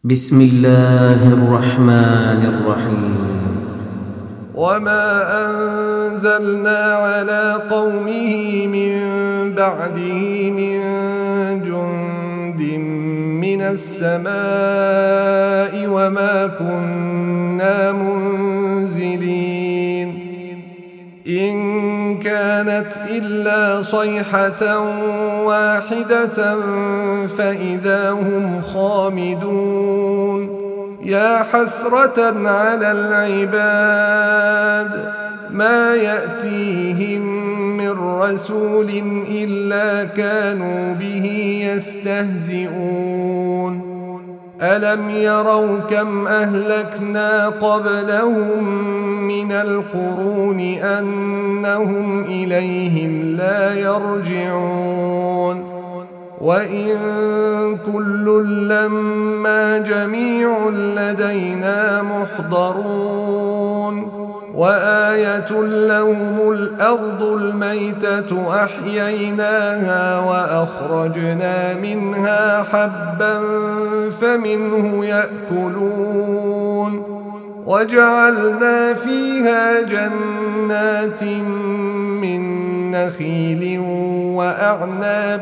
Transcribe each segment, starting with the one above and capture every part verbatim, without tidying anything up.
بسم الله الرحمن الرحيم. وما أنزلنا على قومه من بعده من جند من السماء وما كنا منزلين إن كانت إلا صيحة واحدة فإذا هم خامدون يا حسرة على العباد ما يأتيهم من رسول إلا كانوا به يستهزئون ألم يروا كم أهلكنا قبلهم من القرون أنهم إليهم لا يرجعون وإن كل لما جميع لدينا محضرون وآية لهم الأرض الميتة أحييناها وأخرجنا منها حبا فمنه يأكلون وجعلنا فيها جنات من نخيل وأعناب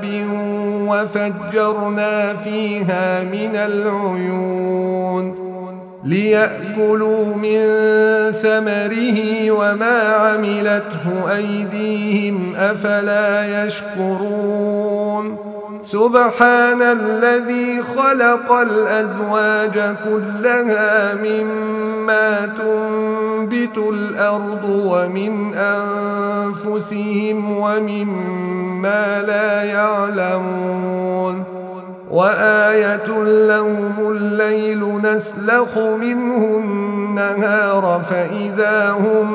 وفجرنا فيها من العيون ليأكلوا من ثمره وما عملته أيديهم أفلا يشكرون سبحان الذي خلق الأزواج كلها مما تنبت الأرض ومن أنفسهم ومما لا يعلمون وآية لهم الليل نسلخ منه النهار فإذا هم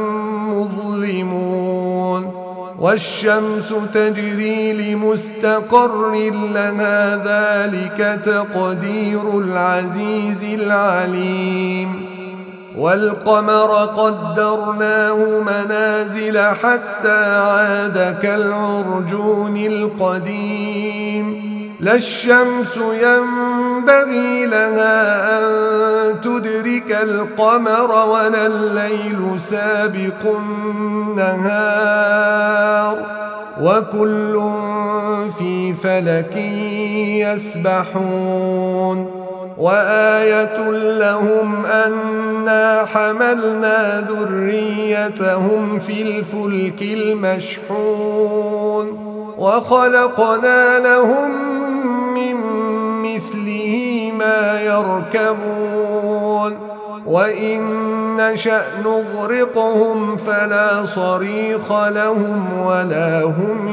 مظلمون والشمس تجري لمستقر لها ذلك تقدير العزيز العليم والقمر قدرناه منازل حتى عاد كالعرجون القديم لا الشمس ينبغي لها أن تدرك القمر ولا الليل سابق النهار وكل في فلك يسبحون وآية لهم أنا حملنا ذريتهم في الفلك المشحون وخلقنا لهم من مثله ما يركبون وإن نشأ نغرقهم فلا صريخ لهم ولا هم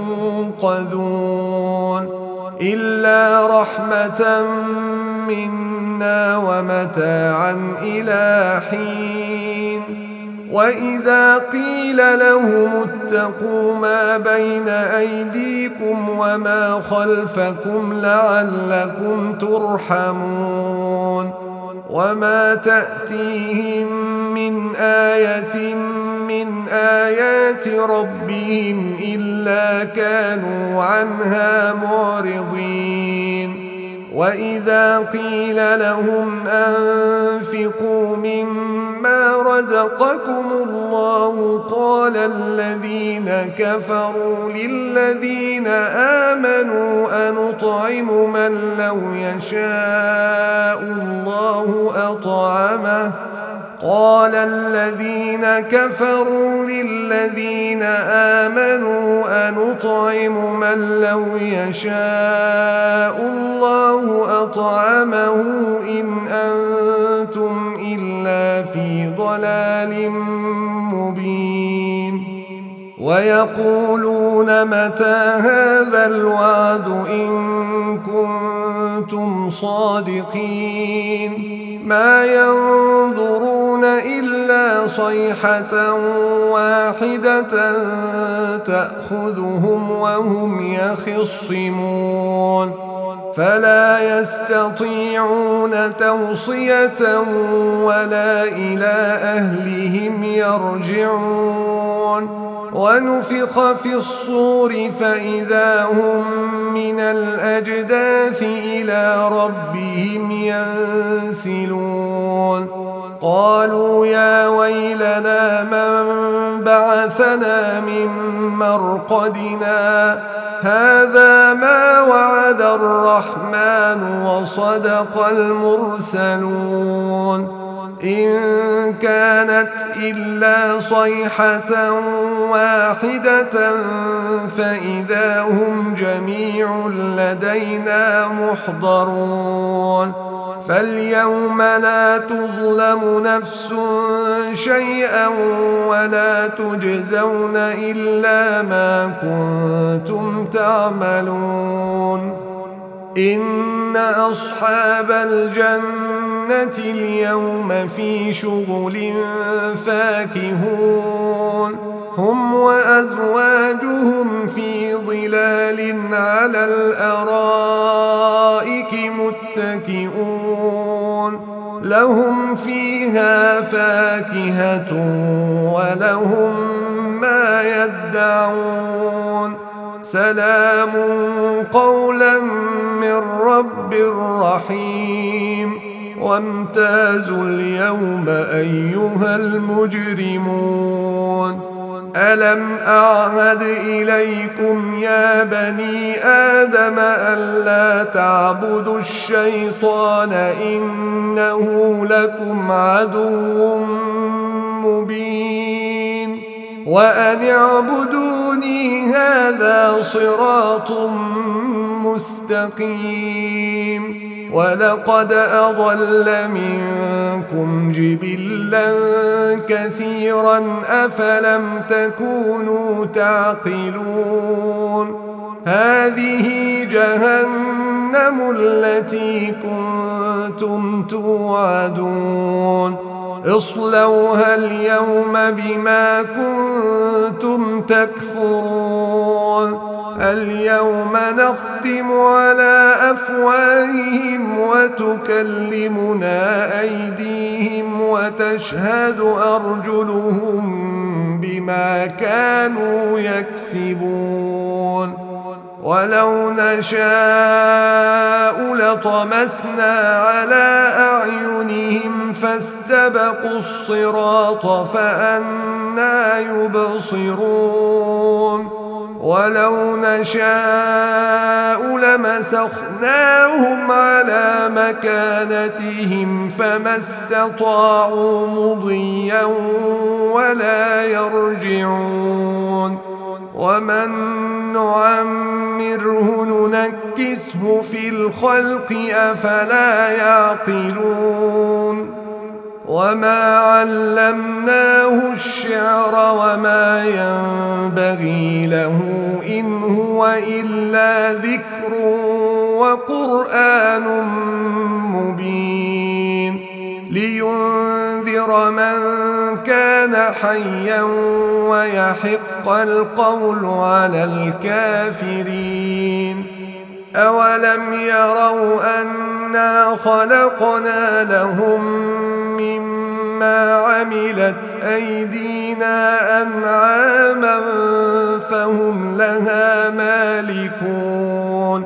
ينقذون إلا رحمة منا ومتاعا إلى حين وإذا قيل لهم اتقوا ما بين أيديكم وما خلفكم لعلكم ترحمون وما تأتيهم من آية من آيات ربهم إلا كانوا عنها معرضين وإذا قيل لهم أنفقوا مما رزقكم الله قال الذين كفروا للذين آمنوا أنطعم من لو يشاء الله أطعمه قال الذين كفروا للذين آمنوا أنطعم من لو يشاء الله أطعمه إن أنتم إلا في ضلال مبين ويقولون متى هذا الوعد إن كنتم صادقين ما ينظرون إلا صيحة واحدة تأخذهم وهم يخصمون فلا يستطيعون توصية ولا إلى أهلهم يرجعون ونفخ في الصور فإذا هم من الأجداث إلى ربهم ينسلون قالوا يا ويلنا من بعثنا من مرقدنا هذا ما وعد الرحمن وصدق المرسلون إن كانت إلا صيحة واحدة فإذا هم جميع لدينا محضرون فاليوم لا تظلم نفس شيئا ولا تجزون إلا ما كنتم تعملون إن أصحاب الجنة اليوم في شغل فاكهون هم وأزواجهم في ظلال على الأرائك متكئون لهم فيها فاكهة ولهم ما يدعون سلام قولا من رب رحيم وامتازوا اليوم أيها المجرمون ألم أعهد إليكم يا بني آدم ألا تعبدوا الشيطان إنه لكم عدو مبين وأن اعبدوني هذا صراط مستقيم ولقد أضل منكم جبلا كثيرا أفلم تكونوا تعقلون هذه جهنم التي كنتم توعدون اصلوها اليوم بما كنتم تكفرون اليوم نختم على أفواههم وتكلمنا أيديهم وتشهد أرجلهم بما كانوا يكسبون ولو نشاء لطمسنا على أعينهم فاستبقوا الصراط فأنى يبصرون ولو نشاء لمسخناهم على مكانتهم فما استطاعوا مضيا ولا يرجعون ومن نعمره ننكسه في الخلق أفلا يعقلون وما علمناه الشعر وما ينبغي له إن هو إلا ذكر وقرآن مبين لينذر من كان حيا ويحق القول على الكافرين أولم يروا أنا خلقنا لهم مما عملت أيدينا أنعاما فهم لها مالكون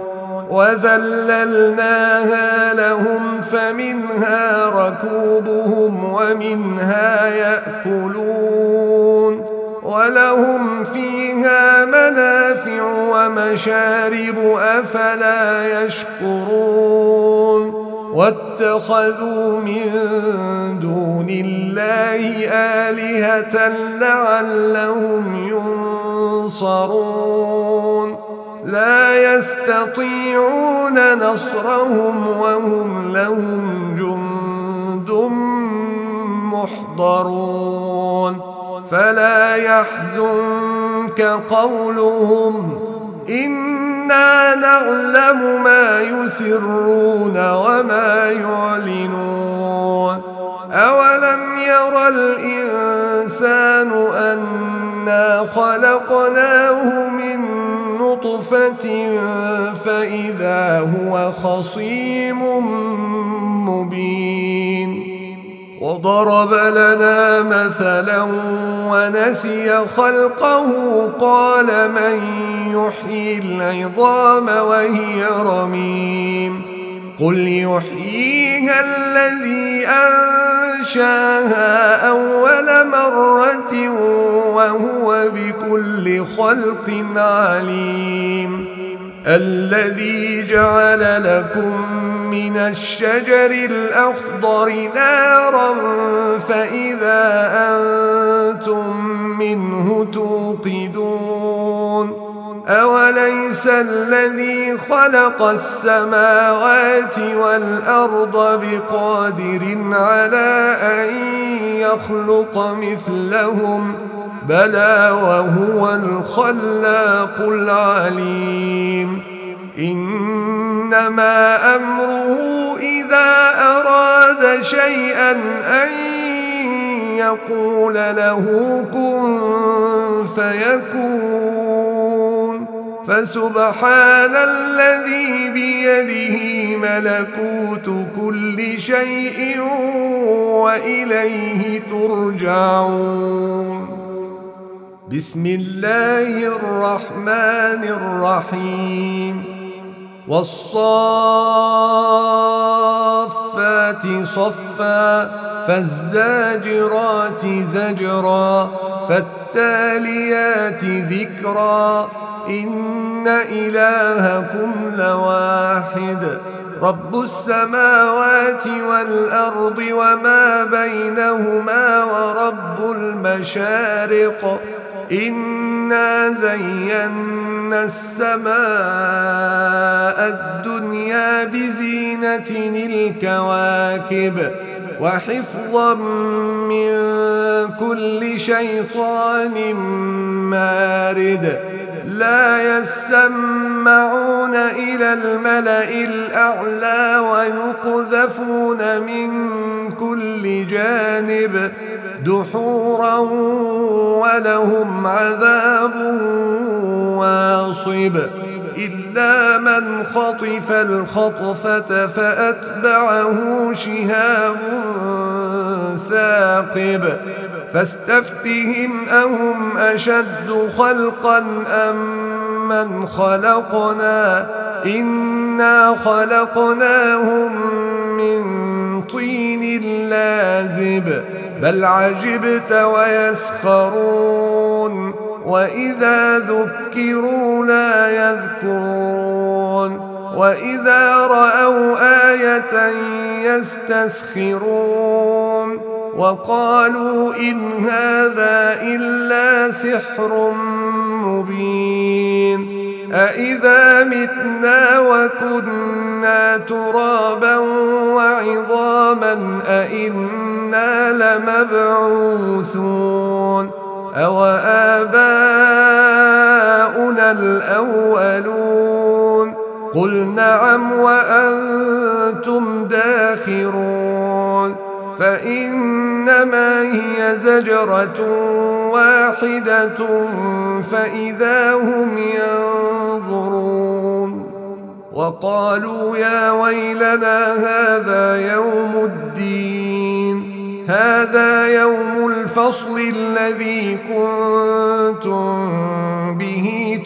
وذللناها لهم فمنها ركوبهم ومنها يأكلون ولهم فيها منافع ومشارب أفلا يشكرون واتخذوا من دون الله آلهة لعلهم ينصرون لا يستطيعون نصرهم وهم لهم جند محضرون فلا يحزنك قولهم إنا نعلم ما يسرون وما يعلنون أولم ير الإنسان أنا خلقناه من نطفة فإذا هو خصيم مبين وضرب لنا مثلا ونسي خلقه قال من يحيي العظام وهي رميم قل يحييها الذي أنشاها أول مرة وهو بكل خلق عليم الذي جعل لكم من الشجر الأخضر نارا فإذا أنتم منه توقدون أوليس الذي خلق السماوات والأرض بقادر على أن يخلق مثلهم بلى وهو الخلاق العليم إنما أمره إذا أراد شيئا أن يقول له كن فيكون فسبحان الذي بيده ملكوت كل شيء وإليه ترجعون بسم الله الرحمن الرحيم والصافات صفا فالزاجرات زجرا فالتاليات ذكرا إن إلهكم لواحد رب السماوات والأرض وما بينهما ورب المشارق إنا زينا السماء الدنيا بزينة الكواكب وحفظا من كل شيطان مارد لا يسمعون إلى الملأ الأعلى ويقذفون من كل جانب دحورا ولهم عذاب واصب إلا من خطف الخطفة فأتبعه شهاب ثاقب فاستفتهم أهم أشد خلقا أم من خلقنا إنا خلقناهم من طين لازب بل عجبت ويسخرون وإذا ذكروا لا يذكرون وإذا رأوا آية يستسخرون وقالوا إن هذا إلا سحر مبين أإذا متنا وكنا ترابا وعظاما أإنا لمبعوثون أو آباؤنا الأولون قل نعم وأنتم داخرون فإنما هي زجرة واحدة فإذا هم ينظرون وقالوا يا ويلنا هذا يوم الدين هذا يوم الفصل الذي كنتم به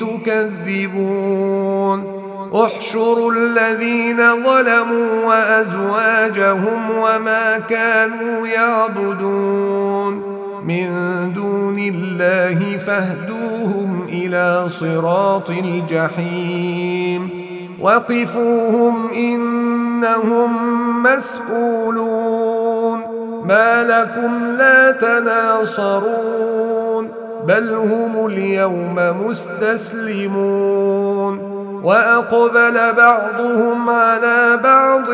تكذبون احشروا الذين ظلموا وأزواجهم وما كانوا يعبدون من دون الله فاهدوهم إلى صراط الجحيم وقفوهم إنهم مسؤولون ما لكم لا تناصرون بل هم اليوم مستسلمون وأقبل بعضهم على بعض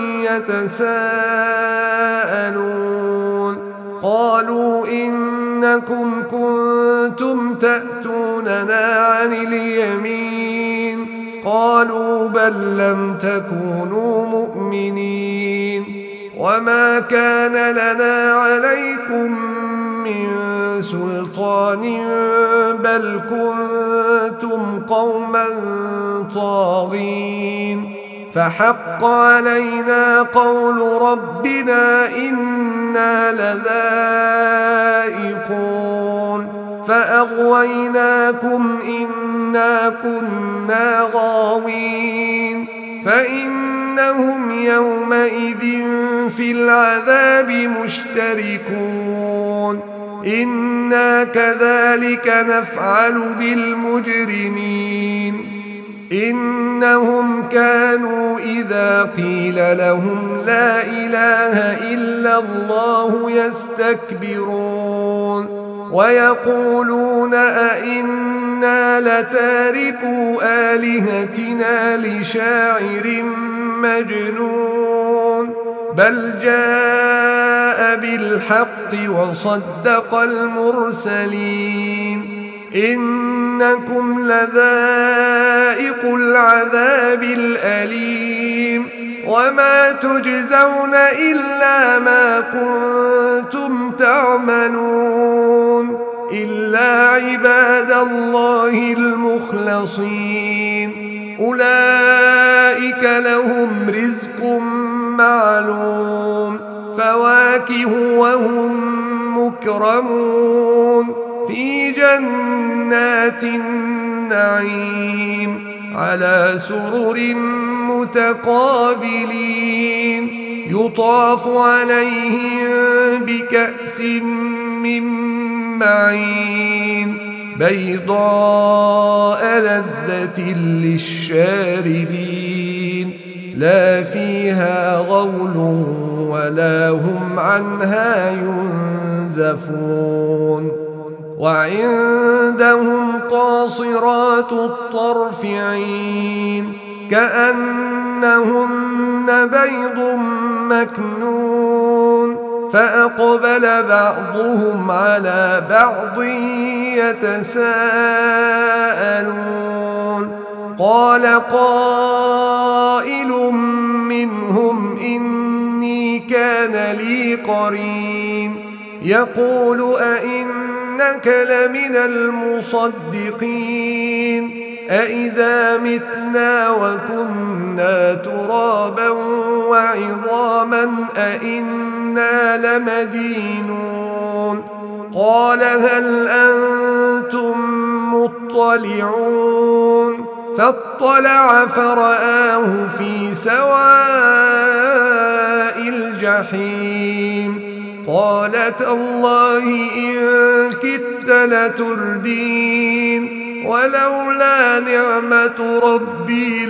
يتساءلون قالوا إنكم كنتم تأتوننا عن اليمين قالوا بل لم تكونوا مؤمنين وما كان لنا عليكم من سلطان بل كنتم قوما طاغين فحق علينا قول ربنا إنا لذائقون فأغويناكم إنا كنا غاوين فإنهم يومئذ في العذاب مشتركون إنا كذلك نفعل بالمجرمين إنهم كانوا إذا قيل لهم لا إله إلا الله يستكبرون ويقولون أئنا لتاركو آلهتنا لشاعر مجنون بل جاء بالحق وصدق المرسلين إنكم لذائق العذاب الأليم وما تجزون إلا ما كنتم تعملون إلا عباد الله المخلصين أولئك لهم رزق معلوم فواكه وهم مكرمون في جنات النعيم على سرر متقابلين يطاف عليهم بكأس من معين بيضاء لذة للشاربين لا فيها غول ولا هم عنها ينزفون وعندهم قاصرات الطرف عين كأنهن بيض مكنون فأقبل بعضهم على بعض يتساءلون قال قائل منهم إني كان لي قرين يقول أئنك لمن المصدقين أئذا متنا وكنا ترابا وعظاما أئنا لمدينون قال هل أنتم مطلعون فاطلع فرآه في سواء الجحيم قال تالله إن كدت لتردين ولولا نعمة ربي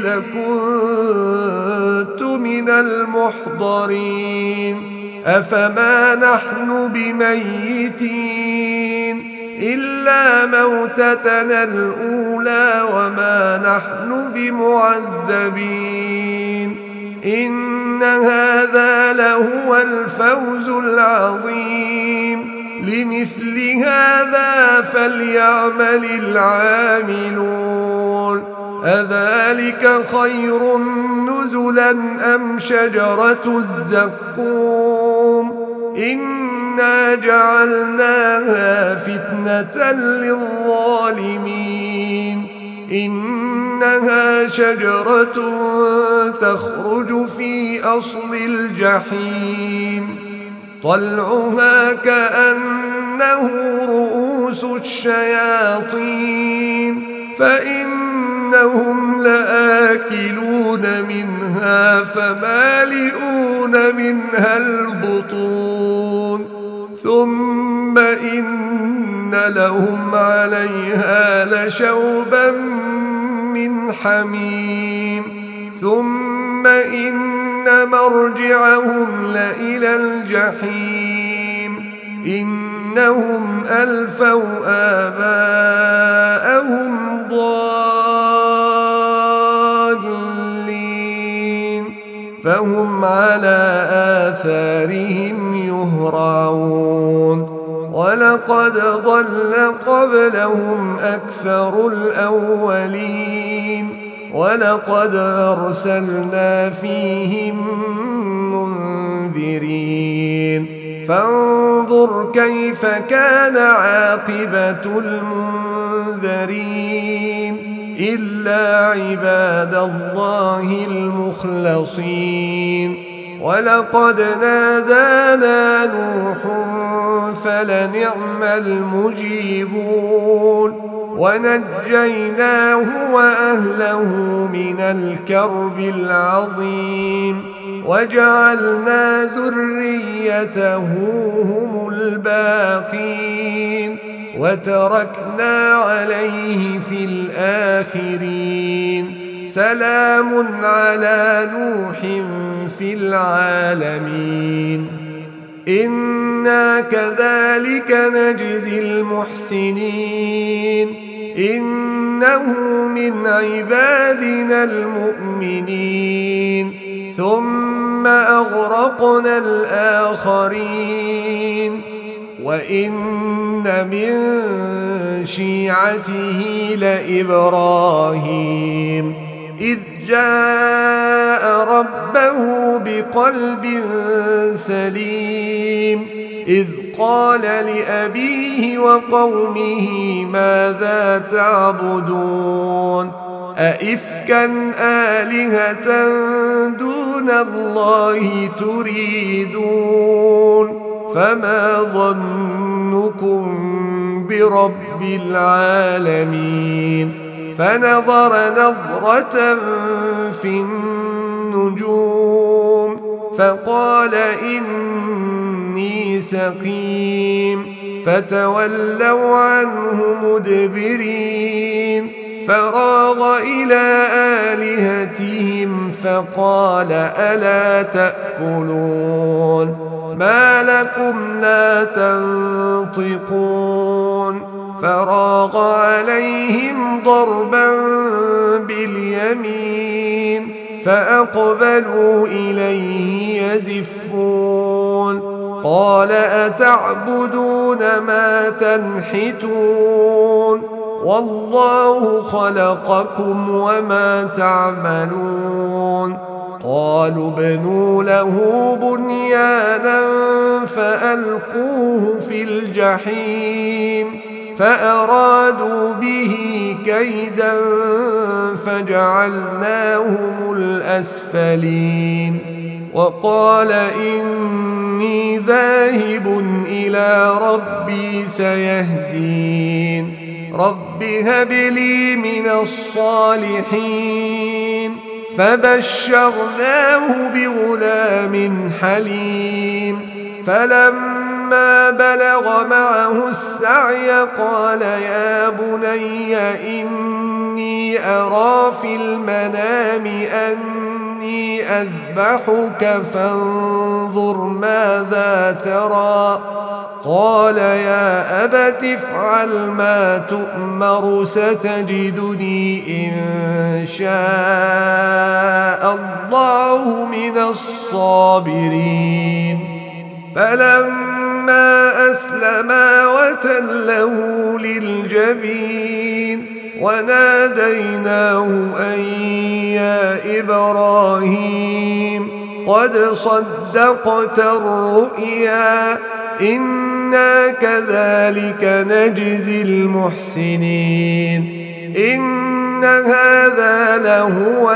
لكنت من المحضرين أفما نحن بميتين إلا موتتنا الأولى وما نحن بمعذبين إن هذا لهو الفوز العظيم لمثل هذا فليعمل العاملون أذلك خير نزلا أم شجرة الزقوم إنا جعلناها فتنة للظالمين إنها شجرة تخرج في أصل الجحيم طلعها كأنه رؤوس الشياطين فإنهم لآكلون منها فمالئون منها البطون ثم إن لهم عليها لشوبا من حميم ثم إن مرجعهم لإلى الجحيم إنهم ألفوا آباءهم ضالين فهم على آثارهم يهرعون ولقد ضل قبلهم أكثر الأولين ولقد أرسلنا فيهم منذرين فانظر كيف كان عاقبة المنذرين إلا عباد الله المخلصين. ولقد نادانا نوح فلنعم المجيبون ونجيناه وأهله من الكرب العظيم وجعلنا ذريته هم الباقين وتركنا عليه في الآخرين. سلام على نوح في العالمين. إنا كذلك نجزي المحسنين. إنه من عبادنا المؤمنين. ثم أغرقنا الآخرين. وإن من شيعته لإبراهيم إذ جاء ربه بقلب سليم إذ قال لأبيه وقومه ماذا تعبدون أئفكا آلهة دون الله تريدون فما ظنكم برب العالمين. فنظر نظرة في النجوم فقال إني سقيم فتولوا عنه مدبرين. فراغ إلى آلهتهم فقال ألا تأكلون ما لكم لا تنطقون. فراغ عليهم ضربا باليمين فأقبلوا إليه يزفون. قال أتعبدون ما تنحتون والله خلقكم وما تعملون. قالوا ابنوا له بنيانا فألقوه في الجحيم فأرادوا به كيدا فجعلناهم الأسفلين. وقال إني ذاهب إلى ربي سيهدين. رب هب لي من الصالحين. فبشرناه بغلام حليم. فلما بلغ معه السعي قال يا بني إني أرى في المنام أني أذبحك فانظر ماذا ترى. قال يا أبت افعل ما تؤمر ستجدني إن شاء الله من الصابرين. فلما أسلما وتله للجبين وناديناه أن يا إبراهيم قد صدقت الرؤيا إنا كذلك نجزي المحسنين. إن هذا لهو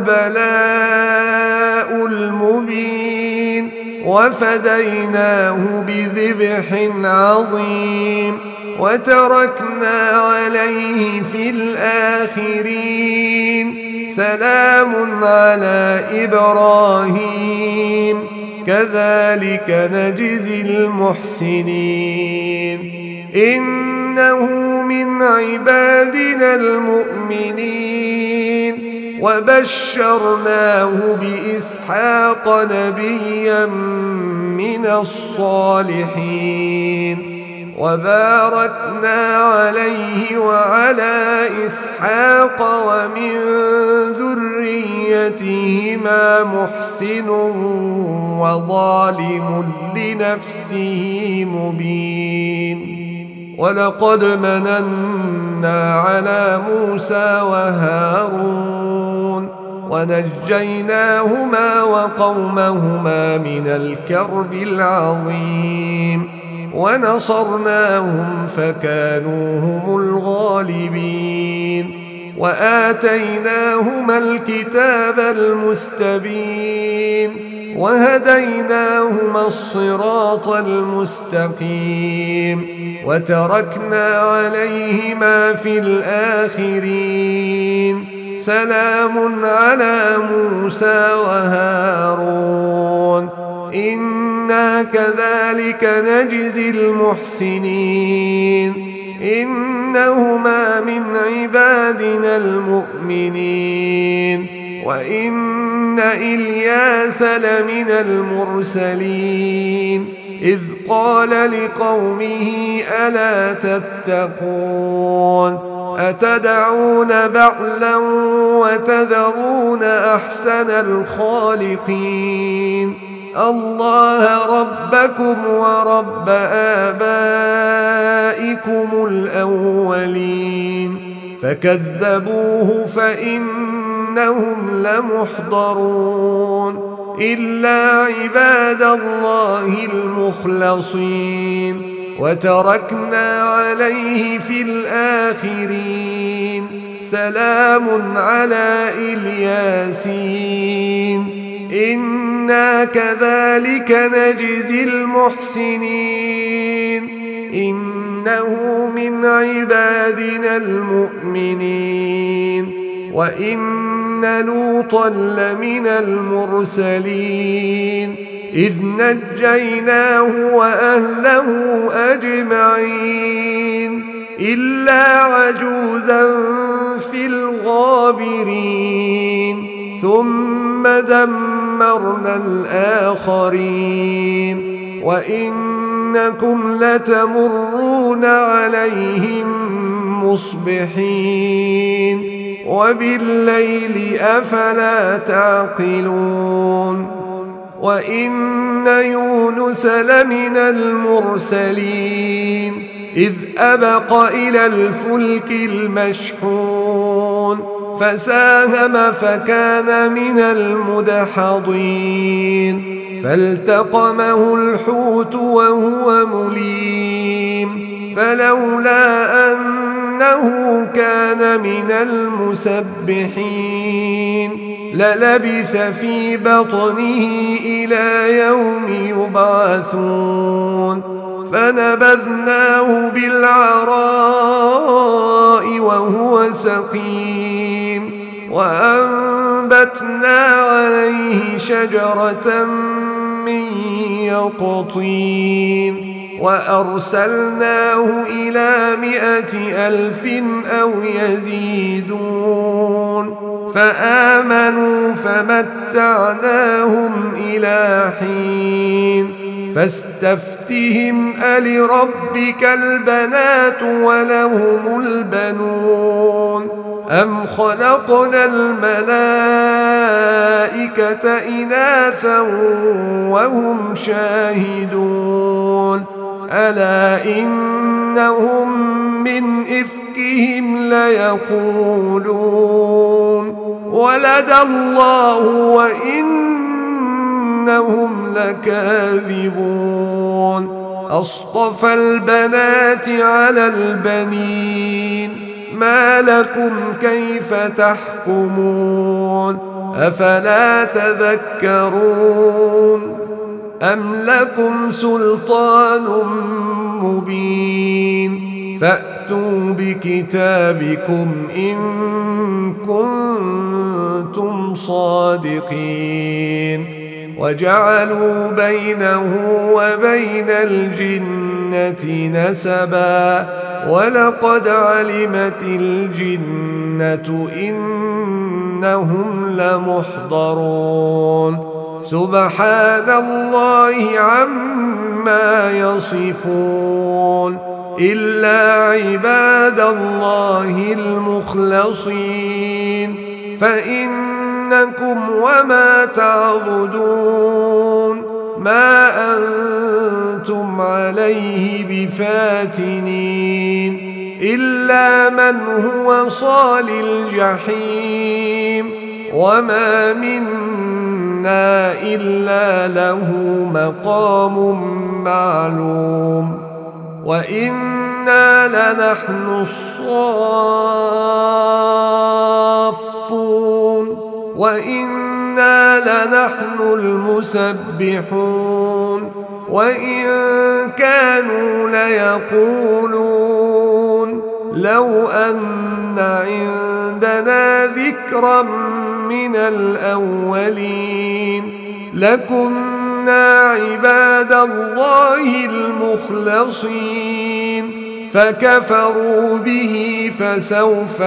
البلاء المبين وفديناه بذبح عظيم وتركنا عليه في الآخرين. سلام على إبراهيم كذلك نجزي المحسنين. إنه من عبادنا المؤمنين وبشرناه بإسحاق نبيا من الصالحين وباركنا عليه وعلى إسحاق ومن ذريتهما محسن وظالم لنفسه مبين. ولقد مننا على موسى وهارون ونجيناهما وقومهما من الكرب العظيم ونصرناهم فكانوا هم الغالبين. وآتيناهما الكتاب المستبين وهديناهما الصراط المستقيم وتركنا عليهما في الآخرين سلام على موسى وهارون إنا كذلك نجزي المحسنين إنهما من عبادنا المؤمنين وإن إلياس لمن المرسلين إذ قال لقومه ألا تتقون أتدعون بعلا وتذرون أحسن الخالقين الله ربكم ورب آبائكم الأولين فكذبوه فإنهم لمحضرون إلا عباد الله المخلصين وتركنا عليه في الآخرين سلام على الياسين إنا كذلك نجزي المحسنين إنه من عبادنا المؤمنين وإن لوطا لمن المرسلين إذ نجيناه وأهله أجمعين إلا عجوزا في الغابرين ثم دمرنا الآخرين وإنكم لتمرون عليهم مصبحين وبالليل أفلا تعقلون وإن يونس لمن المرسلين إذ أبق إلى الفلك المشحون فساهم فكان من المدحضين فالتقمه الحوت وهو مليم فلولا أنه كان من المسبحين للبث في بطنه إلى يوم يبعثون فنبذناه بالعراء وهو سقيم وأنبتنا عليه شجرة من يقطين وأرسلناه إلى مائة ألف أو يزيدون فآمنوا فمتعناهم إلى حين فاستفتهم ألربك البنات ولهم البنون أم خلقنا الملائكة إناثا وهم شاهدون ألا إنهم من إفكهم ليقولون ولد الله وإنهم لكاذبون أصطفى البنات على البنين ما لكم كيف تحكمون أفلا تذكرون أم لكم سلطان مبين فأتوا بكتابكم إن كنتم صادقين وجعلوا بينه وبين الجنة نسبا ولقد علمت الجنة إنهم لمحضرون سبحان الله عما يصفون إلا عباد الله المخلصين فإنكم وما تعبدون ما أنتم عليه بفاتنين إلا من هو صال الجحيم وما منا إلا له مقام معلوم وإن وإنا لنحن الصافون وإنا لنحن المسبحون وإن كانوا ليقولون لو أن عندنا ذكرا من الأولين لكنا عباد الله المخلصين فكفروا به فسوف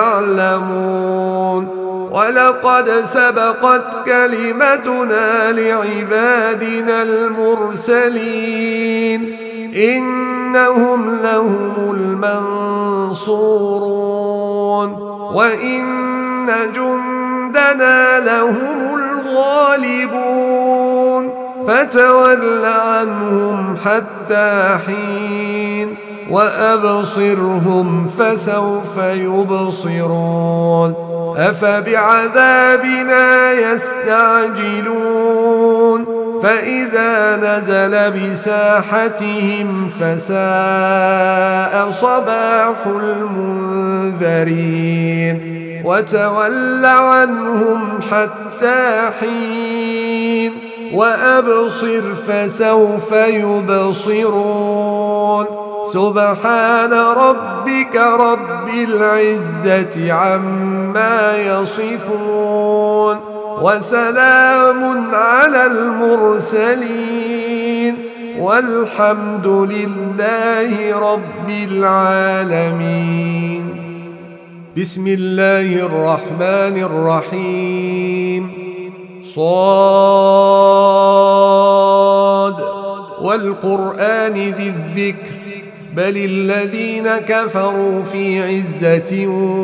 يعلمون ولقد سبقت كلمتنا لعبادنا المرسلين إنهم لهم المنصورون وإن جندنا لهم الغالبون فتول عنهم حتى حين وأبصرهم فسوف يبصرون أفبعذابنا يستعجلون فإذا نزل بساحتهم فساء صباح المنذرين وتول عنهم حتى حين وأبصر فسوف يبصرون سبحان ربك رب العزة عما يصفون وسلام على المرسلين والحمد لله رب العالمين. بسم الله الرحمن الرحيم. صاد والقرآن ذي الذكر بل الذين كفروا في عزة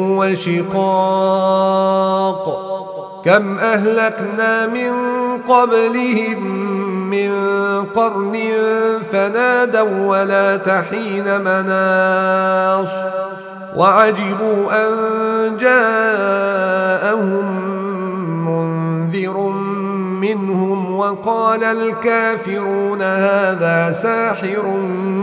وشقاق كم أهلكنا من قبلهم من قرن فنادوا ولا تحين مناص وعجبوا أن جاءهم منذر منهم وقال الكافرون هذا ساحر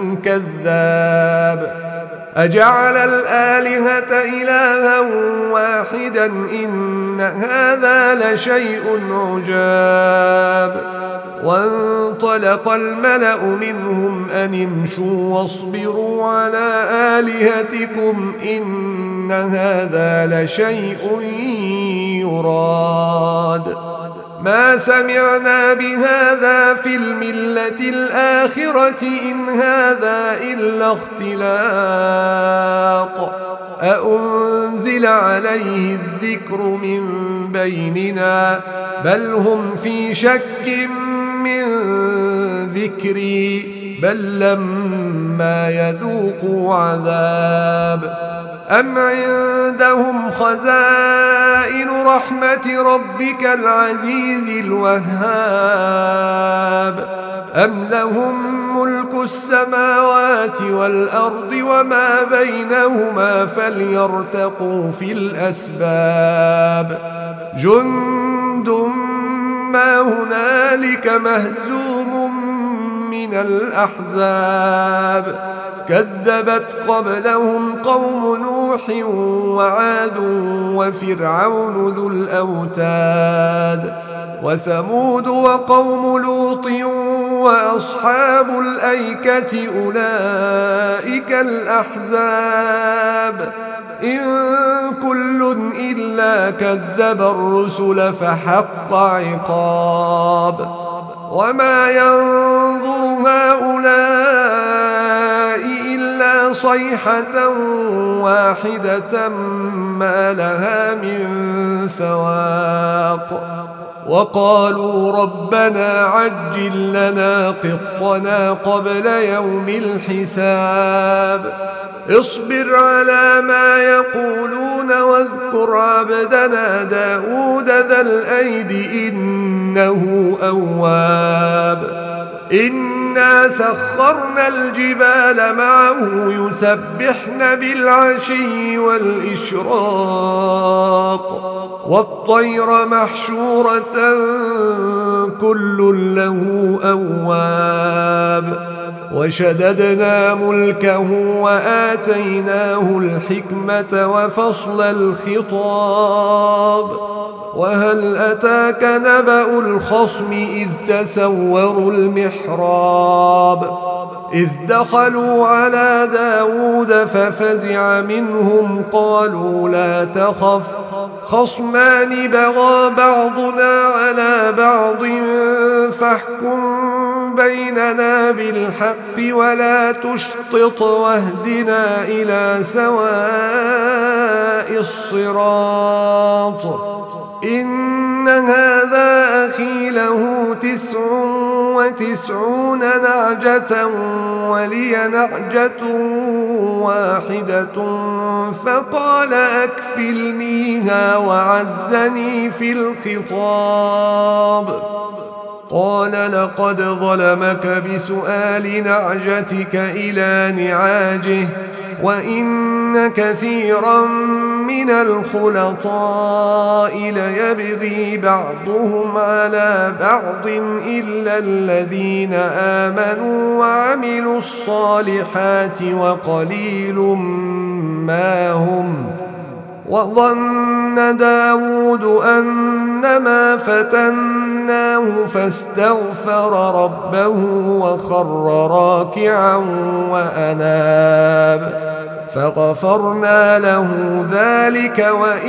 كذاب أجعل الآلهة إلها واحدا إن هذا لشيء عجاب وانطلق الملأ منهم أن امشوا واصبروا على آلهتكم إن هذا لشيء يراد ما سمعنا بهذا في الملة الآخرة إن هذا إلا اختلاق أأنزل عليه الذكر من بيننا بل هم في شك من ذكري بل لما يذوقوا عذاب أم عندهم خزائن رحمة ربك العزيز الوهاب أم لهم ملك السماوات والأرض وما بينهما فليرتقوا في الأسباب جند ما هنالك مهزوم من الأحزاب كذبت قبلهم قوم نوح وعاد وفرعون ذو الأوتاد وثمود وقوم لوط وأصحاب الأيكة أولئك الأحزاب إن كل إلا كذب الرسل فحق عقاب وما ينظر هؤلاء إلا صيحة واحدة ما لها من فواق وقالوا ربنا عجل لنا قطنا قبل يوم الحساب اصبر على ما يقولون واذكر عبدنا داود ذا الأيد إنه أواب إنا سخرنا الجبال معه يسبحن بالعشي والإشراق والطير محشورة كل له أواب وشددنا ملكه وآتيناه الحكمة وفصل الخطاب وهل أتاك نبأ الخصم إذ تسوروا المحراب إذ دخلوا على داود ففزع منهم قالوا لا تخف خصمان بغى بعضنا على بعض فاحكم بيننا بالحق ولا تشطط واهدنا إلى سواء الصراط إن هذا أخي له تسع وتسعون نعجة ولي نعجة واحدة فقال أكفلنيها وعزني في الخطاب قال لقد ظلمك بسؤال نعجتك إلى نعاجه وإن كثيرا من الخلطاء ليبغي بعضهم على بعض إلا الذين آمنوا وعملوا الصالحات وقليل ما هم وظن داود أنما فتناه فاستغفر ربه وخر راكعا وأناب فغفرنا له ذلك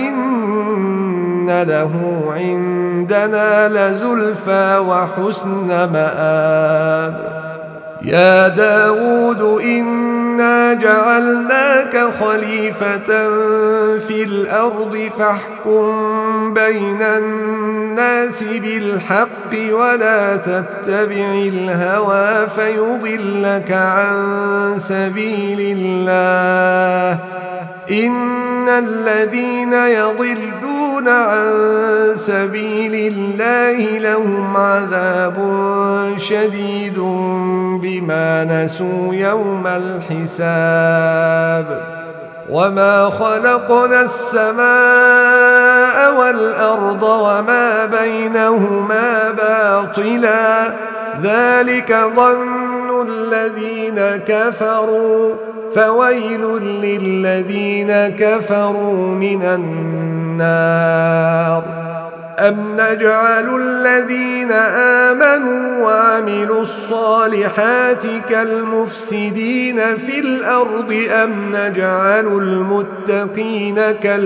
وإن له عندنا لزلفى وحسن مآب يا داود إنا جعلناك خليفة في الأرض فاحكم بين الناس بالحق ولا تتبع الهوى فيضلك عن سبيل الله إن الذين يضلون عن سبيل الله لهم عذاب شديد بما نسوا يوم الحساب وما خلقنا السماء والأرض وما بينهما باطلا ذلك ظن الذين كفروا فويل للذين كفروا من النار أم نجعل الذين آمنوا وعملوا الصالحات كالمفسدين في الأرض أم نجعل المتقين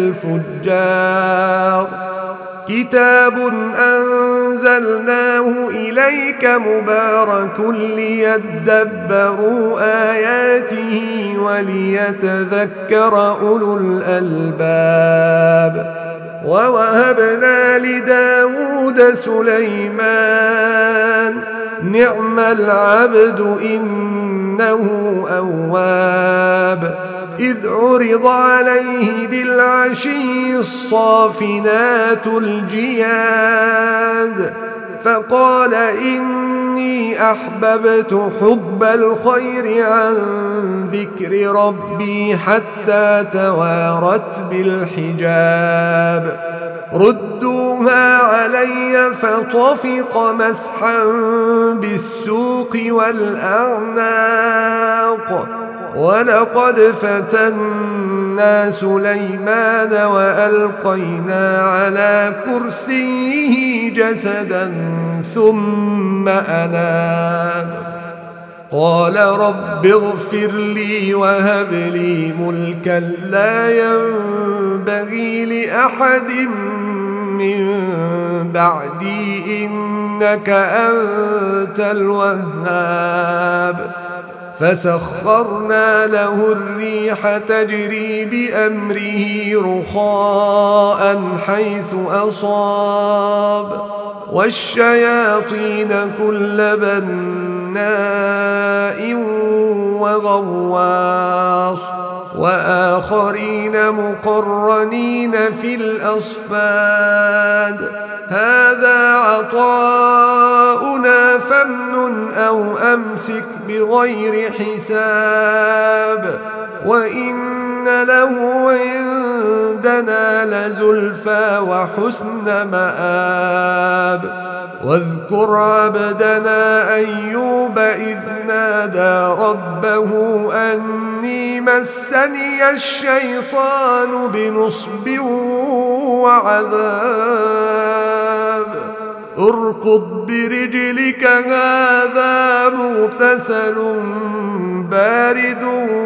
كالفجار كتاب أنزلناه إليك مبارك ليدبروا آياته وليتذكر أولو الألباب ووهبنا لداود سليمان نعم العبد إنه أواب إذ عرض عليه بالعشي الصافنات الجياد فقال إني أحببت حب الخير عن ذكر ربي حتى توارت بالحجاب ردوها علي فطفق مسحا بالسوق والأعناق ولقد فتنا سليمان وألقينا على كرسيه جسدا ثم أناب قال رب اغفر لي وهب لي ملكا لا ينبغي لأحد من بعدي إنك أنت الوهاب فسخرنا له الريح تجري بأمره رخاء حيث أصاب والشياطين كل بناء وغواص وآخرين مقرنين في الأصفاد هذا عطاؤنا فامنن أو أمسك بغير حساب وإن له عندنا لزلفى وحسن مآب واذكر عبدنا أيوب إذ نادى ربه أني مسني الشيطان بنصب وعذاب اركض برجلك هذا مغتسل بارد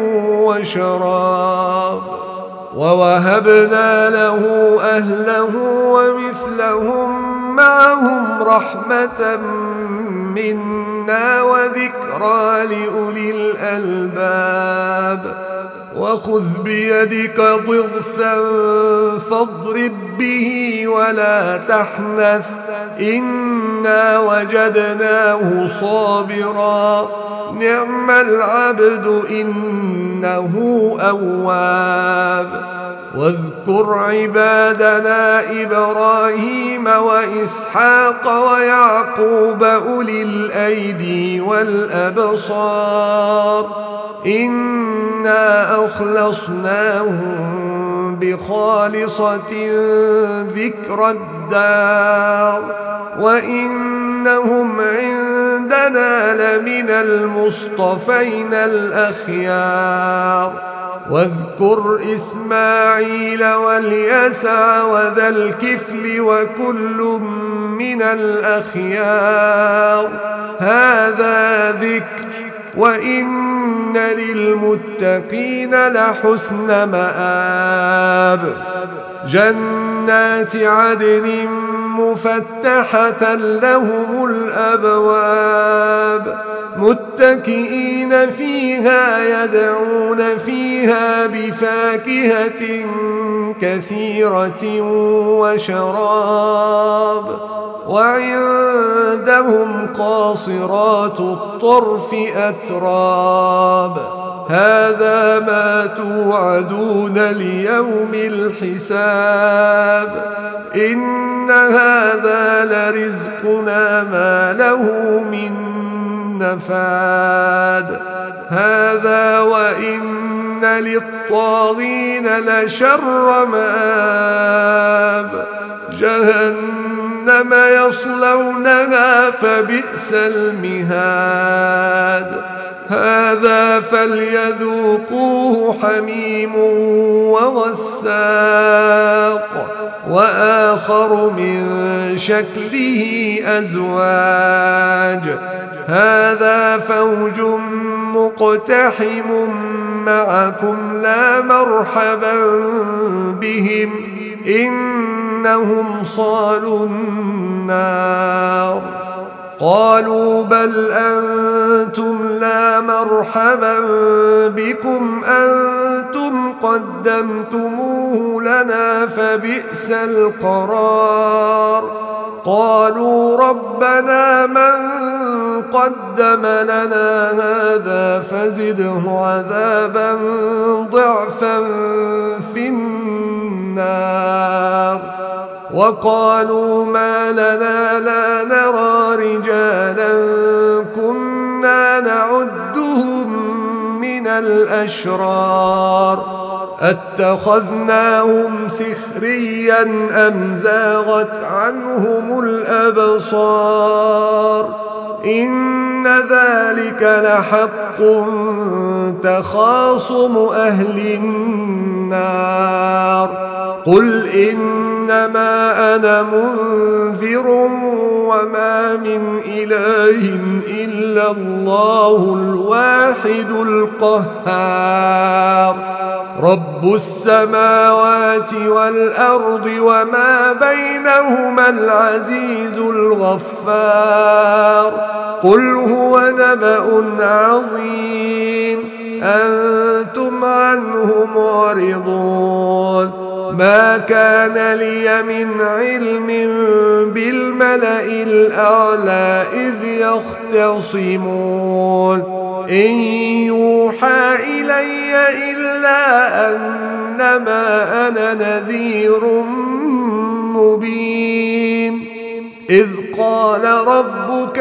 وشراب ووهبنا له أهله ومثلهم معهم رحمة منا وذكرى لأولي الألباب وخذ بيدك ضغثا فاضرب به ولا تحنث إنا وجدناه صابرا نعم العبد إنه أواب واذكر عبادنا إبراهيم وإسحاق ويعقوب أولي الأيدي والأبصار إنا أخلصناهم بخالصة ذكر الدار وإنهم عندنا لمن المصطفين الأخيار واذكر إسماعيل واليسع وذا الكفل وكل من الأخيار هذا ذكر وإن للمتقين لحسن مآب جنات عدن مفتحة لهم الأبواب متكئين فيها يدعون فيها بفاكهة كثيرة وشراب وعندهم قاصرات الطرف أتراب هذا ما توعدون ليوم الحساب إن هذا لرزقنا ما له من نفاد هذا وإن للطاغين لشر مآب جهنم يصلونها فبئس المهاد هذا فليذوقوه حميم وغساق وآخر من شكله أزواج هذا فوج مقتحم معكم لا مرحبا بهم إنهم صالوا النار قالوا بل أنتم لا مرحبا بكم أنتم قدمتموه لنا فبئس القرار قالوا ربنا من قدم لنا هذا فزده عذابا ضعفا في النار وقالوا ما لنا لا نرى رجالا كنا نعدهم من الأشرار أتخذناهم سخريا أم زاغت عنهم الأبصار إن ذلك لحق تخاصم أهل النار قل إنما أنا منذر وما من إله إلا الله الواحد القهار رب السماوات والأرض وما بينهما العزيز الغفار قل هو نبأ عظيم أنتم عنه معرضون ما كان لي من علم بالملأ الأعلى إذ يختصمون إن يوحى إلي إلا أنما أنا نذير مبين إذ قال ربك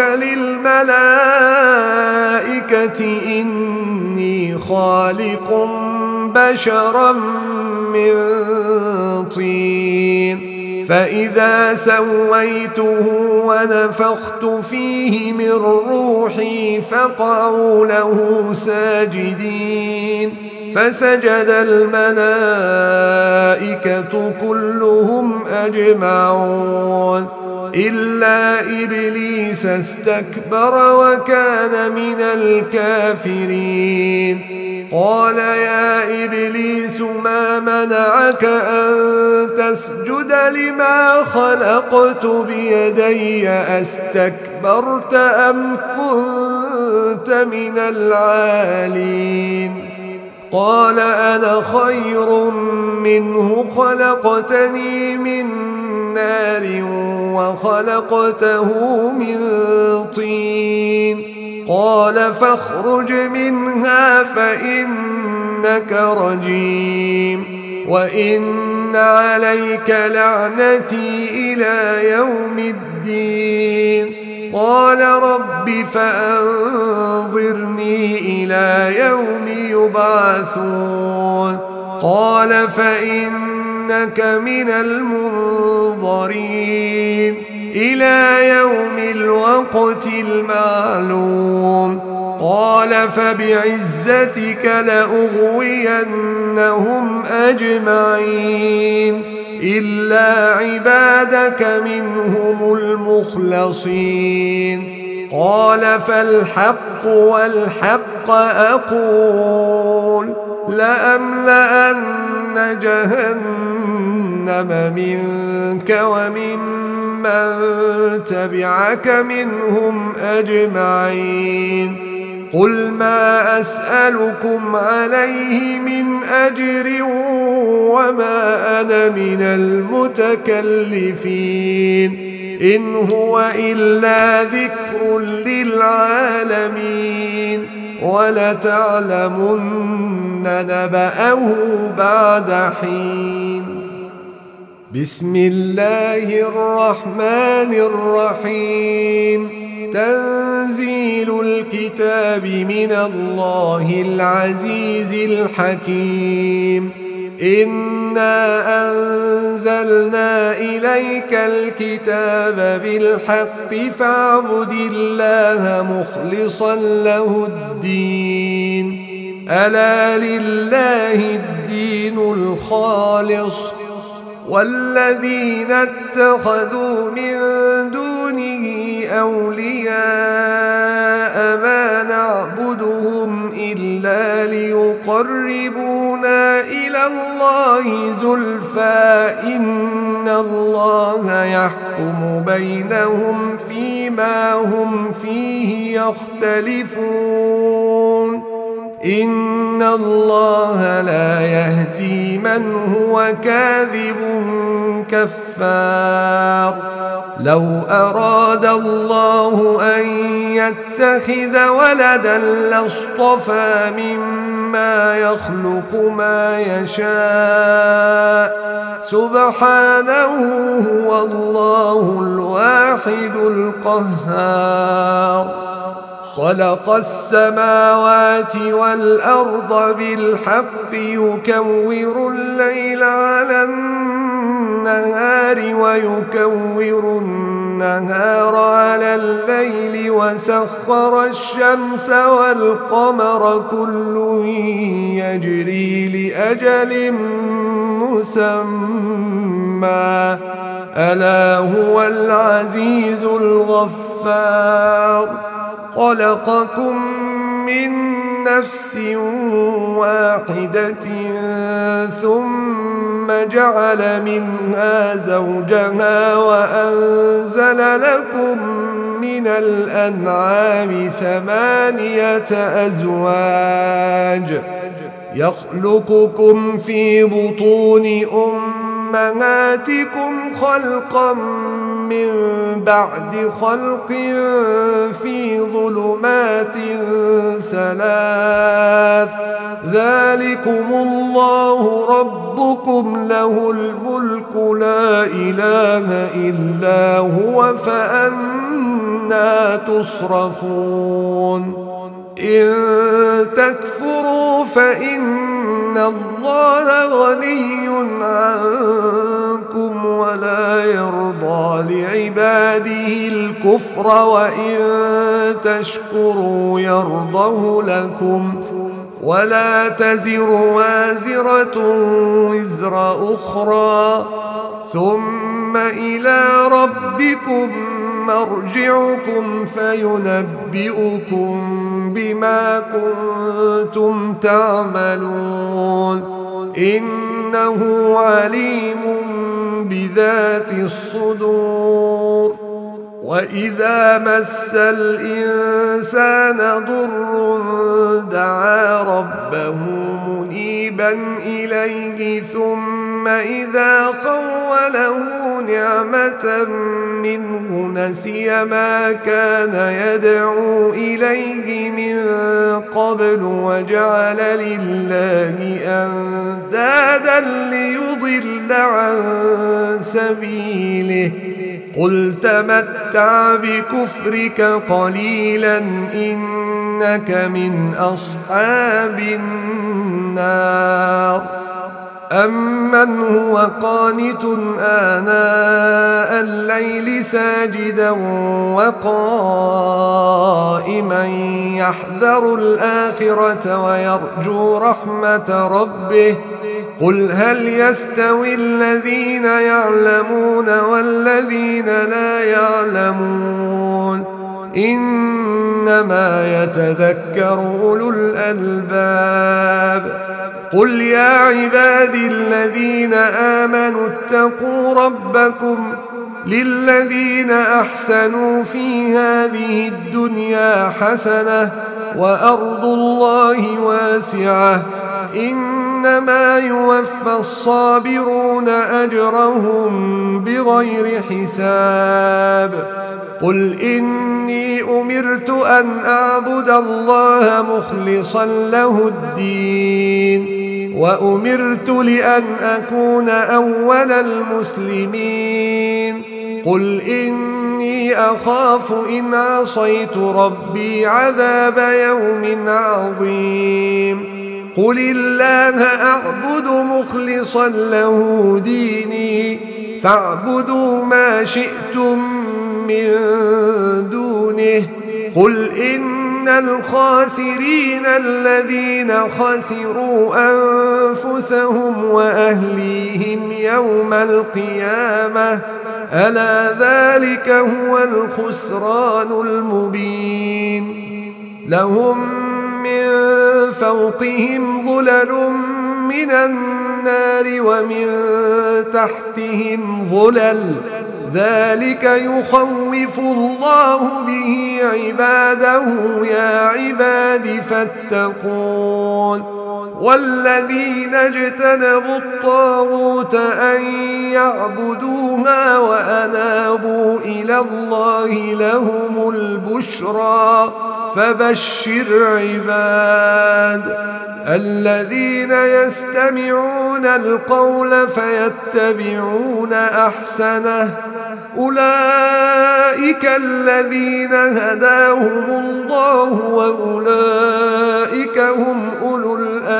للملائكة إني خالق بشرا من طين فإذا سويته ونفخت فيه من روحي فقعوا له ساجدين فسجد الملائكة كلهم أجمعون إلا إبليس استكبر وكان من الكافرين قال يا إبليس ما منعك أن تسجد لما خلقت بيدي أستكبرت أم كنت من العالين قال أنا خير منه خلقتني من نار وخلقته من طين قال فاخرج منها فإنك رجيم وإن عليك لعنتي إلى يوم الدين قال رب فأنظرني إلى يوم يبعثون قال فإنك من المنظرين إلى يوم الوقت المعلوم قال فبعزتك لأغوينهم أجمعين إلا عبادك منهم المخلصين قال فالحق والحق أقول لأملأن جهنم منك ومن من تبعك منهم أجمعين قل ما أسألكم عليه من أجر وما أنا من المتكلفين إن هو إلا ذكر للعالمين ولتعلمن نبأه بعد حين بسم الله الرحمن الرحيم تنزيل الكتاب من الله العزيز الحكيم إنا أنزلنا إليك الكتاب بالحق فاعبد الله مخلصا له الدين ألا لله الدين الخالص والذين اتخذوا من دونه أولياء ما نعبدهم إلا ليقربونا إلى الله زلفى إن الله يحكم بينهم فيما هم فيه يختلفون إن الله لا يهدي من هو كاذب كفار لو أراد الله أن يتخذ ولدا لاصطفى مما يخلق ما يشاء سبحانه هو الله الواحد القهار خلق السماوات والأرض بالحق يكور الليل على النهار ويكور النهار على الليل وسخر الشمس والقمر كل يجري لأجل مسمى ألا هو العزيز الغفار خلقكم من نفس واحدة ثم جعل منها زوجها وأنزل لكم من الأنعام ثمانية أزواج يخلقكم في بطون أمهاتكم خلقا من بعد خلق في ظلمات ثلاث ذلكم الله ربكم له الملك لا إله إلا هو فأنى تصرفون إن تكفروا فإن الله غني عنكم ولا يرضى لعباده الكفر وإن تشكروا يرضه لكم ولا تزر وازرة وزر أخرى ثم إلى ربكم مرجعكم فينبئكم بما كنتم تعملون إنه عليم بذات الصدور. وإذا مس الإنسان ضر دعا ربه منيبا إليه ثم إذا خوله نعمة منه نسي ما كان يدعو إليه من قبل وجعل لله أندادا ليضل عن سبيله قل تمتع بكفرك قليلا إنك من أصحاب النار. أمن هو قانت آناء الليل ساجدا وقائما يحذر الآخرة ويرجو رحمة ربه قل هل يستوي الذين يعلمون والذين لا يعلمون إنما يتذكر أولو الألباب. قل يا عبادي الذين آمنوا اتقوا ربكم للذين أحسنوا في هذه الدنيا حسنة وأرض الله واسعة إنما يوفى الصابرون أجرهم بغير حساب. قل إني أمرت أن أعبد الله مخلصا له الدين وأمرت لأن أكون أول المسلمين. قل إني أخاف إن عصيت ربي عذاب يوم عظيم. قل الله أعبد مخلصا له ديني فاعبدوا ما شئتم من دونه. قل إن الخاسرين الذين خسروا أنفسهم وأهليهم يوم القيامة ألا ذلك هو الخسران المبين. لهم من فوقهم ظلل من النار ومن تحتهم ظلل ذلك يخوف الله به عباده يا عباد فاتقون. والذين اجتنبوا الطاغوت أن يعبدوها وأنابوا إلى الله لهم البشرى فبشر عباد الذين يستمعون القول فيتبعون أحسنه أولئك الذين هداهم الله وأولئك هم أولو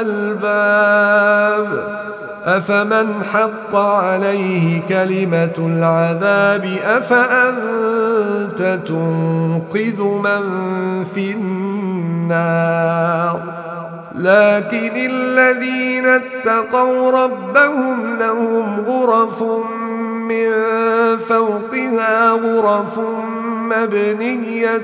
الألباب. أفمن حق عليه كلمة العذاب أفأنت تنقذ من في النار. لكن الذين اتقوا ربهم لهم غرف من فوقها غرف مبنية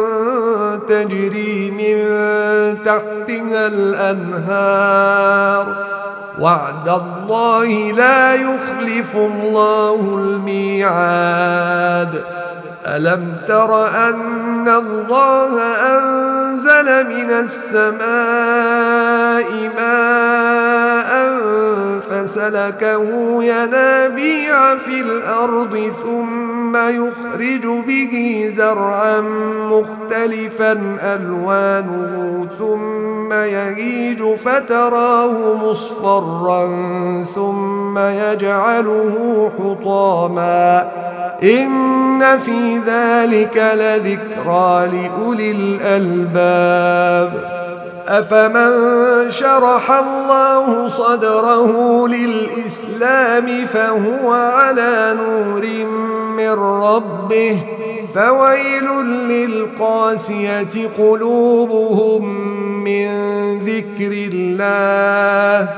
تجري من تحتها الأنهار وعد الله لا يخلف الله الميعاد. ألم تر أن الله أنزل من السماء ماء فسلكه ينابيع في الأرض ثم يخرج به زرعا مختلفا ألوانه ثم يهيج فتراه مصفرا ثم يجعله حطاما إن في ذلك لذكرى لأولي الألباب. أفمن شرح الله صدره للإسلام فهو على نور من ربه فويل للقاسية قلوبهم من ذكر الله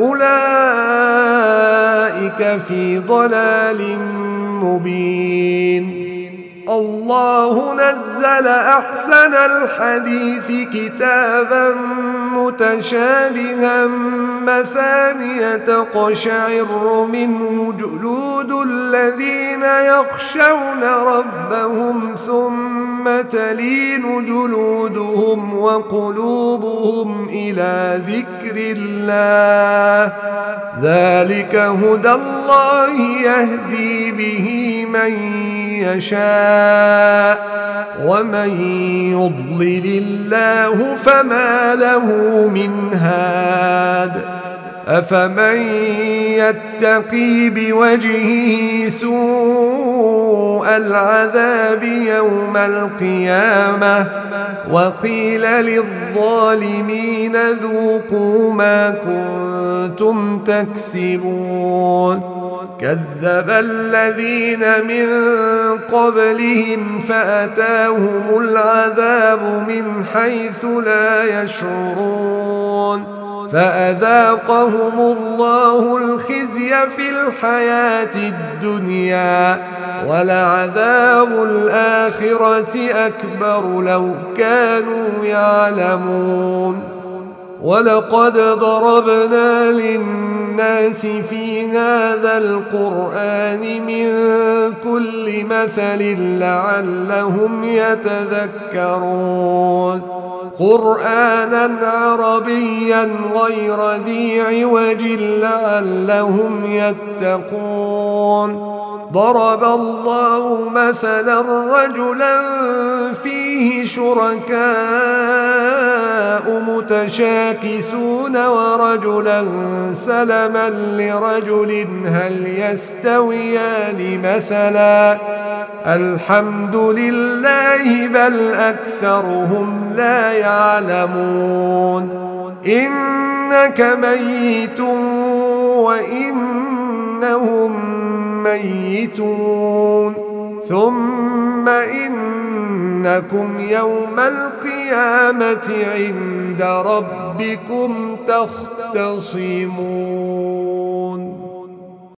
أولئك في ضلال مبين. الله نزل أحسن الحديث كتابا متشابها مثانية تقشعر منه جلود الذين يخشون ربهم ثم تلين جلودهم وقلوبهم إلى ذكر الله ذلك هدى الله يهدي به من يشاء ومن يضلل الله فما له من هاد. أفمن يتقي بوجهه سوء العذاب يوم القيامة وقيل للظالمين ذوقوا ما كنتم تكسبون. كذب الذين من قبلهم فأتاهم العذاب من حيث لا يشعرون فأذاقهم الله الخزي في الحياة الدنيا ولعذاب الآخرة أكبر لو كانوا يعلمون. ولقد ضربنا للناس في هذا القرآن من كل مثل لعلهم يتذكرون قرآنا عربيا غير ذي عوج لعلهم يتقون. ضرب الله مثلا رجلا فيه شركاء متشاكسون ورجلا سلما لرجل هل يستويان مثلا الحمد لله بل أكثرهم لا يعلمون. إنك ميت وإنهم ميتون ثم إنكم يوم القيامة عند ربكم تختصمون.